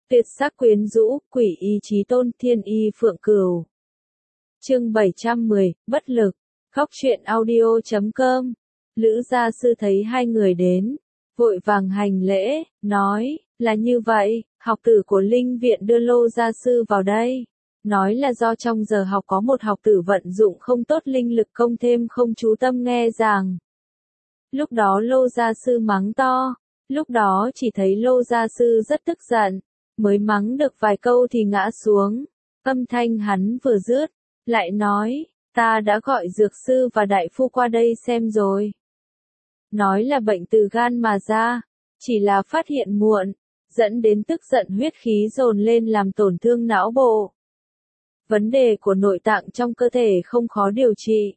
Tuyệt sắc quyến rũ, quỷ y chí tôn, thiên y phượng cửu. Chương 710, bất lực. Khóc chuyện audio.com. Lữ gia sư thấy hai người đến, vội vàng hành lễ, nói, là như vậy, học tử của linh viện đưa Lô gia sư vào đây. Nói là do trong giờ học có một học tử vận dụng không tốt linh lực công thêm không chú tâm nghe giảng. Lúc đó Lô gia sư mắng to, lúc đó chỉ thấy Lô gia sư rất tức giận, mới mắng được vài câu thì ngã xuống. Âm thanh hắn vừa dứt, lại nói, ta đã gọi dược sư và đại phu qua đây xem rồi. Nói là bệnh từ gan mà ra, chỉ là phát hiện muộn, dẫn đến tức giận huyết khí dồn lên làm tổn thương não bộ. Vấn đề của nội tạng trong cơ thể không khó điều trị.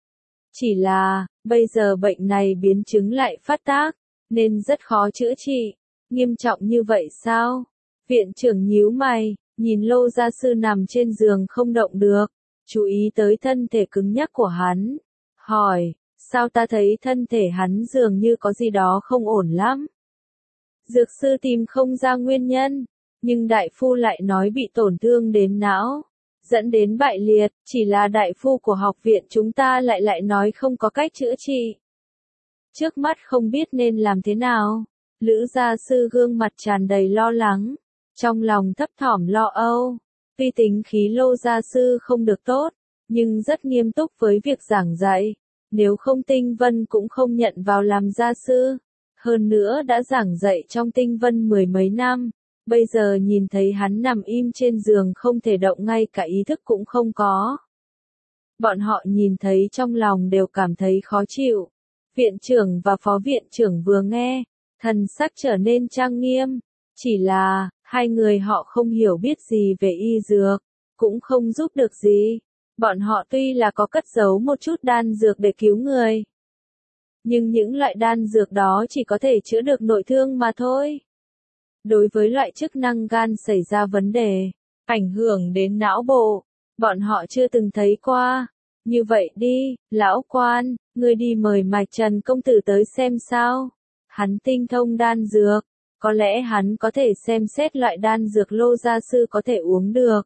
Chỉ là, bây giờ bệnh này biến chứng lại phát tác, nên rất khó chữa trị. Nghiêm trọng như vậy sao? Viện trưởng nhíu mày, nhìn Lô gia sư nằm trên giường không động được, chú ý tới thân thể cứng nhắc của hắn. Hỏi, sao ta thấy thân thể hắn dường như có gì đó không ổn lắm? Dược sư tìm không ra nguyên nhân, nhưng đại phu lại nói bị tổn thương đến não, dẫn đến bại liệt, chỉ là đại phu của học viện chúng ta lại nói không có cách chữa trị. Trước mắt không biết nên làm thế nào. Lữ gia sư gương mặt tràn đầy lo lắng, trong lòng thấp thỏm lo âu. Tuy tính khí Lô gia sư không được tốt, nhưng rất nghiêm túc với việc giảng dạy. Nếu không Tinh Vân cũng không nhận vào làm gia sư. Hơn nữa đã giảng dạy trong Tinh Vân mười mấy năm. Bây giờ nhìn thấy hắn nằm im trên giường không thể động, ngay cả ý thức cũng không có. Bọn họ nhìn thấy trong lòng đều cảm thấy khó chịu. Viện trưởng và phó viện trưởng vừa nghe, thần sắc trở nên trang nghiêm. Chỉ là, hai người họ không hiểu biết gì về y dược, cũng không giúp được gì. Bọn họ tuy là có cất giấu một chút đan dược để cứu người, nhưng những loại đan dược đó chỉ có thể chữa được nội thương mà thôi. Đối với loại chức năng gan xảy ra vấn đề, ảnh hưởng đến não bộ, bọn họ chưa từng thấy qua. Như vậy đi, lão quan, ngươi đi mời Mạch Trần công tử tới xem sao. Hắn tinh thông đan dược, có lẽ hắn có thể xem xét loại đan dược Lô gia sư có thể uống được.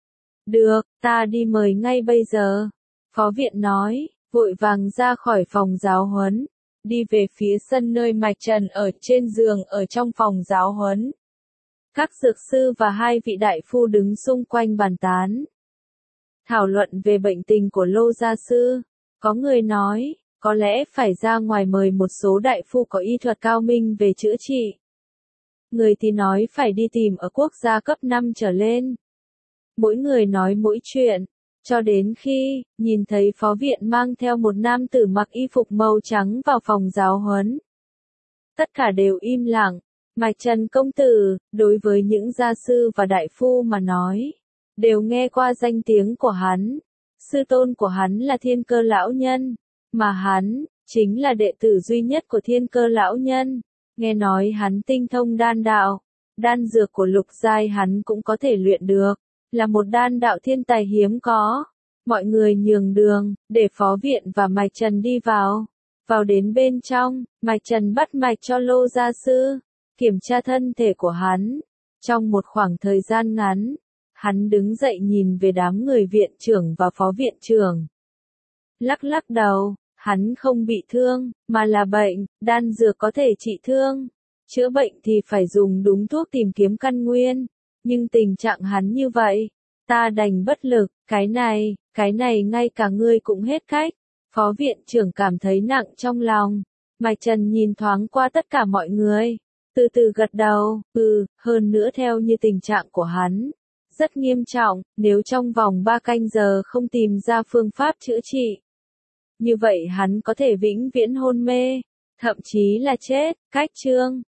Được, ta đi mời ngay bây giờ. Phó viện nói, vội vàng ra khỏi phòng giáo huấn, đi về phía sân nơi Mạch Trần ở trên giường ở trong phòng giáo huấn. Các dược sư và hai vị đại phu đứng xung quanh bàn tán, thảo luận về bệnh tình của Lô gia sư. Có người nói, có lẽ phải ra ngoài mời một số đại phu có y thuật cao minh về chữa trị. Người thì nói phải đi tìm ở quốc gia cấp 5 trở lên. Mỗi người nói mỗi chuyện, cho đến khi nhìn thấy phó viện mang theo một nam tử mặc y phục màu trắng vào phòng giáo huấn. Tất cả đều im lặng. Mạch Trần công tử, đối với những gia sư và đại phu mà nói, đều nghe qua danh tiếng của hắn. Sư tôn của hắn là Thiên Cơ lão nhân, mà hắn chính là đệ tử duy nhất của Thiên Cơ lão nhân. Nghe nói hắn tinh thông đan đạo, đan dược của lục giai hắn cũng có thể luyện được, là một đan đạo thiên tài hiếm có. Mọi người nhường đường, để phó viện và Mạch Trần đi vào. Vào đến bên trong, Mạch Trần bắt mạch cho Lô gia sư, kiểm tra thân thể của hắn. Trong một khoảng thời gian ngắn, hắn đứng dậy nhìn về đám người viện trưởng và phó viện trưởng. Lắc lắc đầu, hắn không bị thương, mà là bệnh, đan dược có thể trị thương. Chữa bệnh thì phải dùng đúng thuốc tìm kiếm căn nguyên. Nhưng tình trạng hắn như vậy, ta đành bất lực, cái này ngay cả ngươi cũng hết cách. Phó viện trưởng cảm thấy nặng trong lòng. Mạch Trần nhìn thoáng qua tất cả mọi người, từ từ gật đầu, hơn nữa theo như tình trạng của hắn, rất nghiêm trọng, nếu trong vòng 3 canh giờ không tìm ra phương pháp chữa trị. Như vậy hắn có thể vĩnh viễn hôn mê, thậm chí là chết. Cách chương